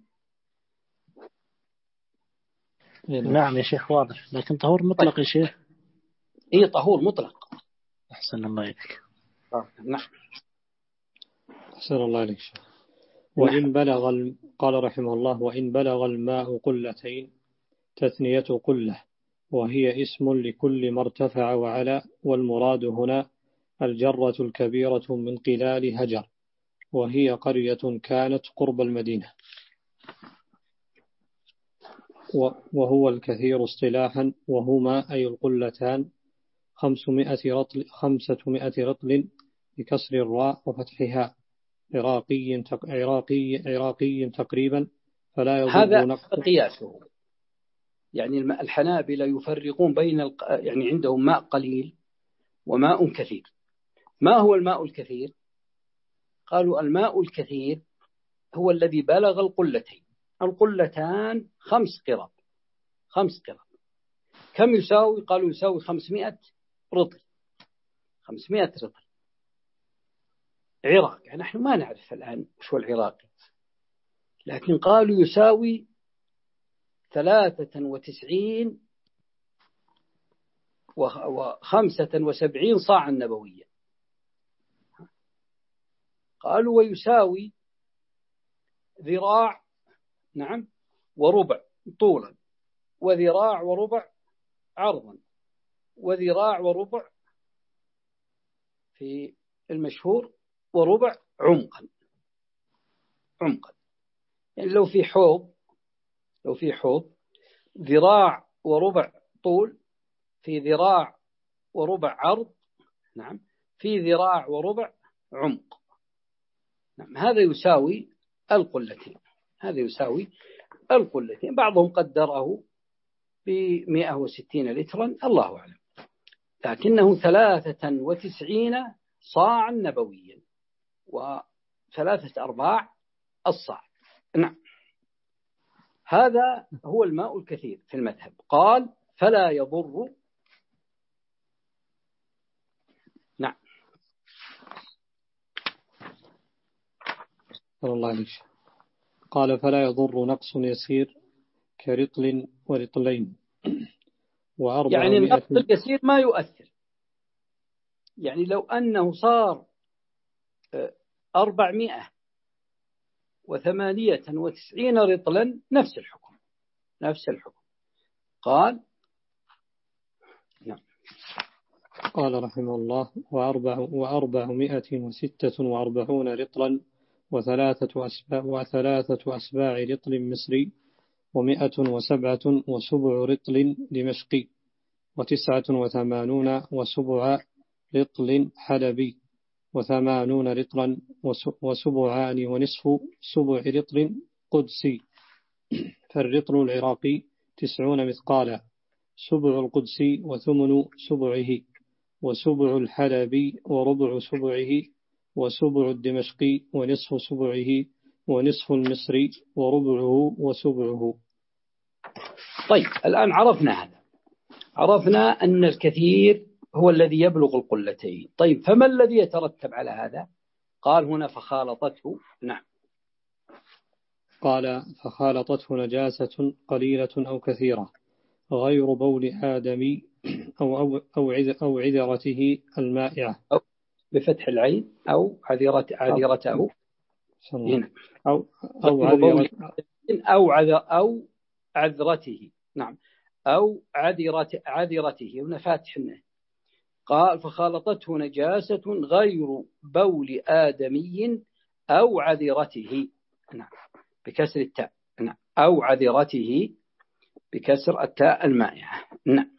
نعم يا شيخ واضح، لكن طهور مطلق طيب. يا شيخ إيه طهور مطلق. أحسن الله إليك. نعم. أحسن الله إليك شيخ. وإن بلغ قال رحمه الله: وإن بلغ الماء قلتين، تثنية قلة، وهي اسم لكل ما ارتفع وعلى، والمراد هنا الجرة الكبيرة من قلال هجر، وهي قرية كانت قرب المدينة. وهو الكثير اصطلاحا، وهما أي القلتان خمسمائة رطل, خمسمائة رطل بكسر الراء وفتحها، عراقي عراقي عراقي تقريبا، فلا يضر هذا نقص. قياسه. يعني الحنابلة يفرقون بين الق... يعني عندهم ماء قليل وماء كثير. ما هو الماء الكثير؟ قالوا الماء الكثير هو الذي بلغ القلتين. القلتان خمس قرب. خمس قرب كم يساوي؟ قالوا يساوي خمسمائة رطل. خمسمائة رطل عراق، يعني نحن ما نعرف الآن شو العراقي، لكن قالوا يساوي ثلاثة وتسعين وخمسة وسبعين صاعا نبويا. قالوا ويساوي ذراع، نعم، وربع طولا، وذراع وربع عرضا، وذراع وربع في المشهور، وربع عمقا. عمقا يعني لو في حوض لو في حوض ذراع وربع طول، في ذراع وربع عرض، نعم، في ذراع وربع عمق، نعم، هذا يساوي القلتين. هذا يساوي القلتين. بعضهم قدره بمئة وستين لترا، الله أعلم، لكنه ثلاثة وتسعين صاعا نبويا، وثلاثة أرباع الصاع. نعم، هذا هو الماء الكثير في المذهب. قال فلا يضر. نعم. الله عليك. قال فلا يضر نقص يسير كرطل ورطلين وأربع يعني النقص اليسير ما يؤثر. يعني لو أنه صار أربعمائة وثمانية وتسعين رطلا نفس الحكم. نفس الحكم. قال نعم. قال رحمه الله: وأربع وأربعمائة وستة وأربعون رطلا وثلاثة أسباع وثلاثة أسباع رطل مصري، ومائة وسبعة وسبع رطل دمشقي، وتسعة وثمانون وسبع رطل حلبي، وثمانون رطلا وسبعان ونصف سبع رطل قدسي. فالرطل العراقي تسعون مثقالا، سبع القدسي وثمن سبعه، وسبع الحلبي وربع سبعه، وسبع الدمشقي ونصف سبعه، ونصف المصري وربعه وسبعه. طيب الآن عرفنا هذا. عرفنا أن الكثير هو الذي يبلغ القلتين. طيب فما الذي يترتب على هذا؟ قال هنا فخالطته. نعم. قال فخالطته نجاسة قليلة أو كثيرة غير بول آدم أو أو أو, أو عذرته المائعة، أو بفتح العين أو عذرة عذرته هنا أو أو عذرة أو عذر أو عذرته. نعم، أو عذرة عذرته هنا فاتحنا. قال فخالطته نجاسة غير بول آدمي أو عذرته. نعم، بكسر التاء. نعم، أو عذرته بكسر التاء المائعة. نعم.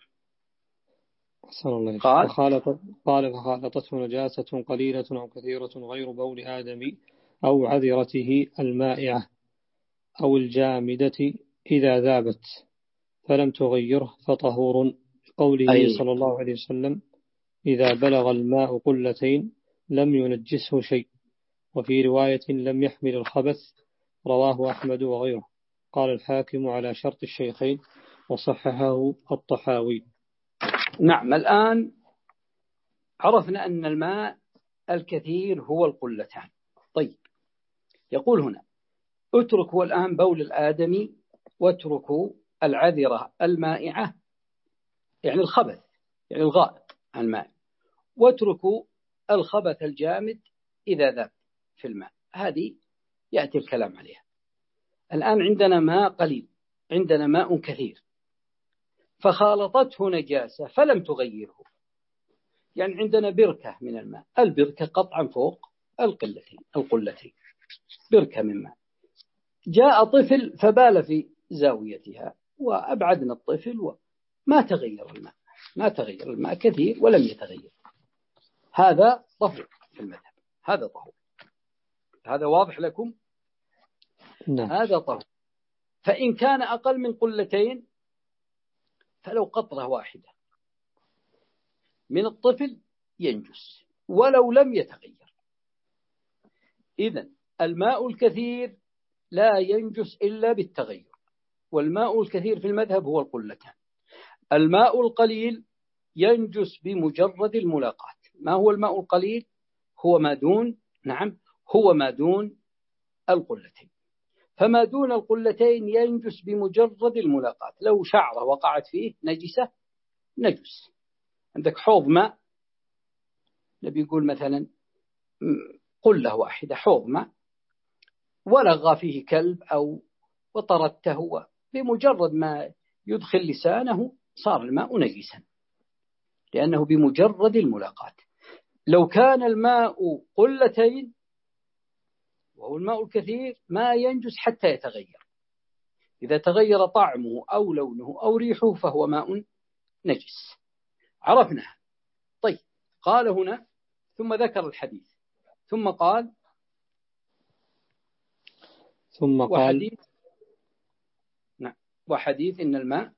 قال فخالط قال فخالطته نجاسة قليلة أو كثيرة غير بول آدمي أو عذرته المائعة أو الجامدة إذا ذابت فلم تغيره فطهور، قوله أي. صلى الله عليه وسلم: إذا بلغ الماء قلتين لم ينجسه شيء. وفي رواية: لم يحمل الخبث، رواه أحمد وغيره. قال الحاكم على شرط الشيخين وصححه الطحاوي. نعم، الآن عرفنا أن الماء الكثير هو القلتان. طيب يقول هنا: اتركوا الآن بول الآدمي، واتركوا العذرة المائعة يعني الخبث يعني الغائط عن الماء، واتركوا الخبث الجامد إذا ذاب في الماء. هذه يأتي الكلام عليها. الآن عندنا ماء قليل، عندنا ماء كثير، فخالطته نجاسة فلم تغيره. يعني عندنا بركة من الماء، البركة قطعا فوق القلتين القلتين بركة من ماء. جاء طفل فبال في زاويتها وأبعدنا الطفل وما تغير الماء، ما تغير الماء كثير ولم يتغير. هذا طهور في المذهب، هذا طهور. هذا واضح لكم؟ نعم. هذا طهور. فإن كان أقل من قلتين فلو قطرة واحدة من الطفل ينجس ولو لم يتغير. إذن الماء الكثير لا ينجس إلا بالتغير، والماء الكثير في المذهب هو القلتان. الماء القليل ينجس بمجرد الملاقاة. ما هو الماء القليل؟ هو ما دون نعم هو ما دون القلتين. فما دون القلتين ينجس بمجرد الملاقاة. لو شعرة وقعت فيه نجسة نجس. عندك حوض ماء، نبي يقول مثلا قلة واحدة حوض ماء، ولغى فيه كلب أو وطردته، بمجرد ما يدخل لسانه صار الماء نجسا، لأنه بمجرد الملاقاة. لو كان الماء قلتين وهو الماء الكثير ما ينجس حتى يتغير. إذا تغير طعمه أو لونه أو ريحه فهو ماء نجس. عرفناها. طيب، قال هنا ثم ذكر الحديث ثم قال ثم قال وحديث نعم وحديث إن الماء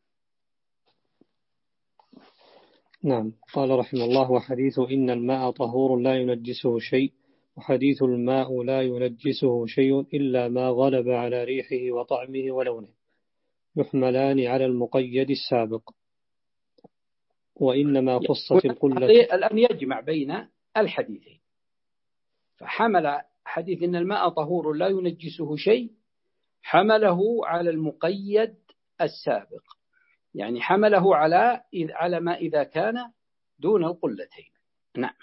نعم قال رحمه الله: وحديث إن الماء طهور لا ينجسه شيء، وحديث الماء لا ينجسه شيء إلا ما غلب على ريحه وطعمه ولونه، يحملان على المقيد السابق. وإنما خصت القلة. الآن يجمع بين الحديثين، فحمل حديث إن الماء طهور لا ينجسه شيء، حمله على المقيد السابق، يعني حمله على على ما إذا كان دون القلتين. نعم.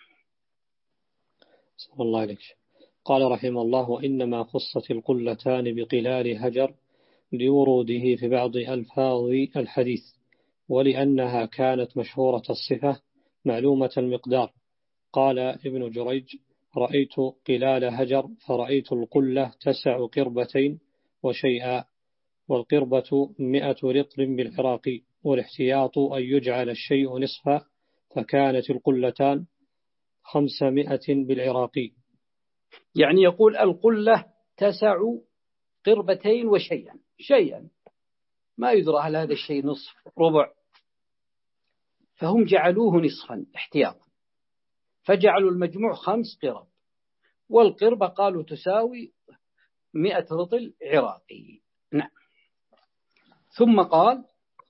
صلى الله عليك. قال رحمه الله: وإنما خصت القلتان بقلال هجر لوروده في بعض ألفاظ الحديث، ولأنها كانت مشهورة الصفة معلومة المقدار. قال ابن جريج: رأيت قلال هجر فرأيت القلة تسع قربتين وشيئا، والقربة مئة رطل بالعراق، والاحتياط أن يجعل الشيء نصفا، فكانت القلتان خمسمائة بالعراق. يعني يقول القلة تسع قربتين وشيئا، شيئا ما يدرى هل هذا الشيء نصف ربع، فهم جعلوه نصفا احتياطا، فجعلوا المجموع خمس قرب، والقربة قالوا تساوي مئة رطل عراقي. نعم. ثم قال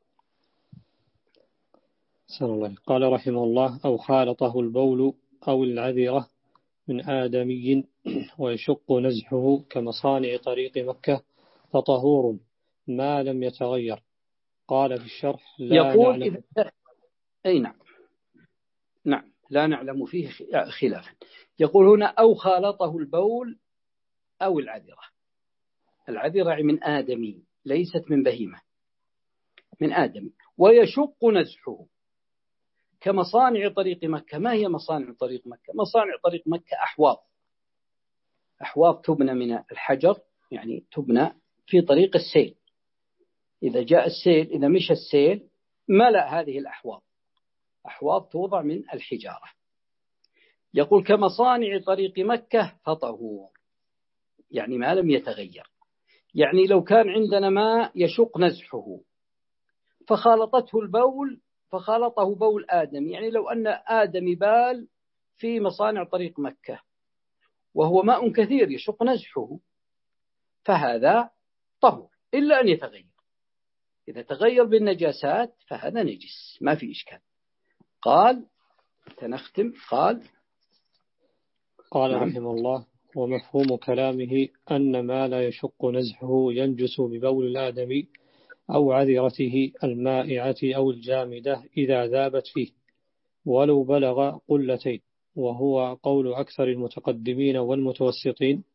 صلى الله عليه. قال رحمه الله: أو خالطه البول أو العذرة من آدمي ويشق نزحه كمصانع طريق مكة فطهور ما لم يتغير. قال في الشرح: لا يقول نعلم. إذا... أي نعم نعم لا نعلم فيه خلافا. يقول هنا: أو خالطه البول أو العذرة. العذرة من آدمي ليست من بهيمة، من آدمي. ويشق نزحه كمصانع طريق مكة. ما هي مصانع طريق مكة؟ مصانع طريق مكة أحواض، أحواض تبنى من الحجر، يعني تبنى في طريق السيل. إذا جاء السيل، إذا مشى السيل ملأ هذه الأحواض، أحواض توضع من الحجارة. يقول كمصانع طريق مكة فطهور، يعني ما لم يتغير. يعني لو كان عندنا ماء يشق نزحه فخالطته البول، فخالطه بول آدم، يعني لو أن آدم بال في مصانع طريق مكة وهو ماء كثير يشق نزحه، فهذا طهور إلا أن يتغير. إذا تغير بالنجاسات فهذا نجس، ما في إشكال. قال تنختم. قال قال نعم. رحمه الله: ومفهوم كلامه أن ما لا يشق نزحه ينجس ببول الآدمي أو عذرته المائعة أو الجامدة إذا ذابت فيه ولو بلغ قلتين، وهو قول أكثر المتقدمين والمتوسطين،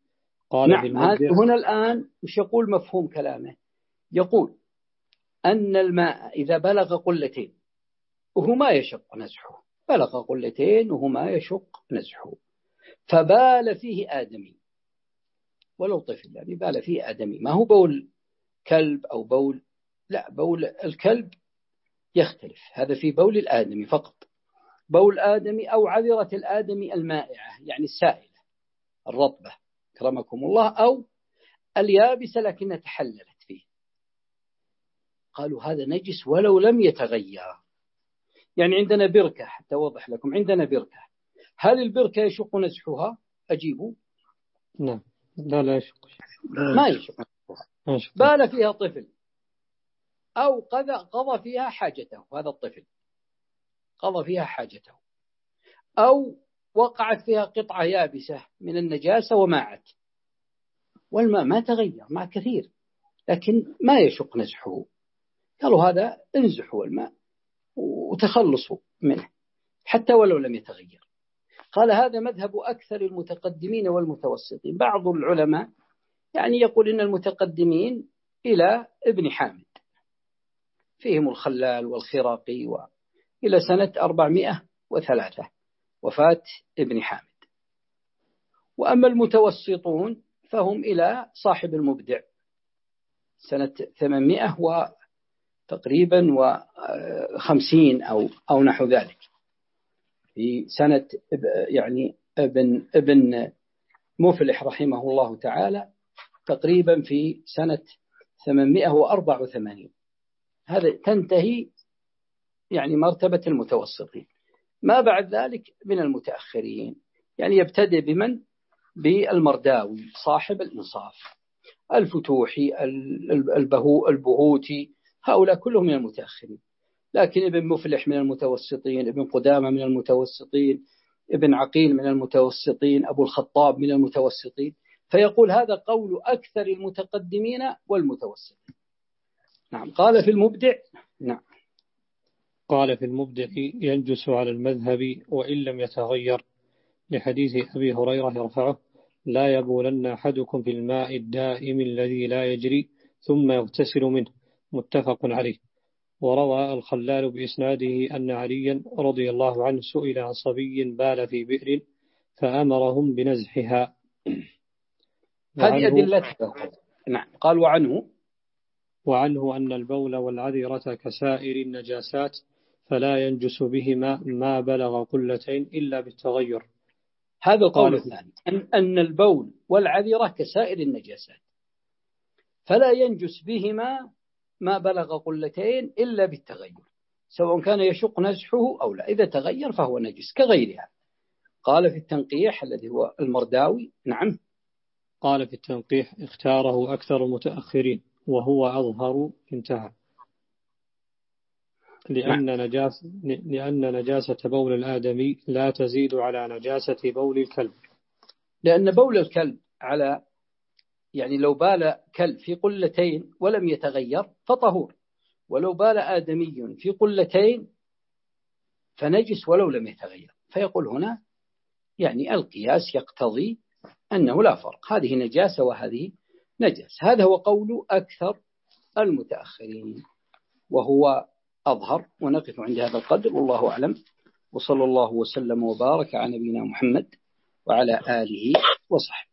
قال في نعم. هذا المبدع هنا الآن وش يقول مفهوم كلامه؟ يقول أن الماء إذا بلغ قلتين وهو ما يشق نزحه، بلغ قلتين وهو ما يشق نزحه، فبال فيه آدمي ولو طفل، يعني بال فيه آدمي، ما هو بول كلب أو بول، لا، بول الكلب يختلف، هذا في بول الآدمي فقط، بول آدمي أو عذرة الآدمي المائعة يعني السائلة الرطبة كرمكم الله، أو اليابسة لكنها تحللت فيه، قالوا هذا نجس ولو لم يتغير. يعني عندنا بركة، حتى أوضح لكم، عندنا بركة، هل البركة يشق نزحها؟ أجيبوا. نعم. لا لا يشق. ما يشق نزحها. بال فيها طفل أو قضى قضى فيها حاجته، هذا الطفل قضى فيها حاجته، أو وقعت فيها قطعة يابسة من النجاسة وماعت، والماء ما تغير، ماء كثير لكن ما يشق نزحه، قالوا هذا انزحوا الماء وتخلصوا منه حتى ولو لم يتغير. قال هذا مذهب أكثر المتقدمين والمتوسطين. بعض العلماء يعني يقول إن المتقدمين إلى ابن حامد، فيهم الخلال والخراقي، وإلى سنة أربعمائة وثلاثة وفاة ابن حامد. وأما المتوسطون فهم إلى صاحب المبدع سنة ثمانمائة وتقريبا وخمسين أو أو نحو ذلك، في سنة يعني ابن ابن مفلح رحمه الله تعالى تقريبا في سنة ثمانمائة وأربعة وثمانين. هذا تنتهي يعني مرتبة المتوسطين. ما بعد ذلك من المتأخرين، يعني يبتدئ بمن؟ بالمرداوي صاحب الإنصاف، الفتوحي، البهو البهوتي، هؤلاء كلهم من المتأخرين. لكن ابن مفلح من المتوسطين، ابن قدامة من المتوسطين، ابن عقيل من المتوسطين، أبو الخطاب من المتوسطين. فيقول هذا قول أكثر المتقدمين والمتوسطين. نعم. قال في المبدع. نعم. قال في المبدع ينجس على المذهب وإن لم يتغير، لحديث أبي هريرة يرفعه: لا يبولن أحدكم في الماء الدائم الذي لا يجري ثم يغتسل منه، متفق عليه. وروى الخلال بإسناده أن عليا رضي الله عنه سئل عن صبي بال في بئر فأمرهم بنزحها. هذه أدلته. نعم. قال وعنه وعنه أن البول والعذرة كسائر النجاسات فلا ينجس بهما ما بلغ قلتين إلا بالتغير. هذا القول الثاني، أن, أن البول والعذرة كسائر النجاسات فلا ينجس بهما ما بلغ قلتين إلا بالتغير، سواء كان يشق نزحه أو لا، إذا تغير فهو نجس كغيرها. قال في التنقيح الذي هو المرداوي. نعم. قال في التنقيح اختاره أكثر المتأخرين وهو أظهر، انتهى. لأن, نجاس لأن نجاسة بول الآدمي لا تزيد على نجاسة بول الكلب، لأن بول الكلب على يعني لو بال كلب في قلتين ولم يتغير فطهور، ولو بال آدمي في قلتين فنجس ولو لم يتغير. فيقول هنا يعني القياس يقتضي أنه لا فرق، هذه نجاسة وهذه نجس. هذا هو قول أكثر المتأخرين وهو أظهر. ونقف عند هذا القدر والله أعلم، وصلى الله وسلم وبارك على نبينا محمد وعلى آله وصحبه.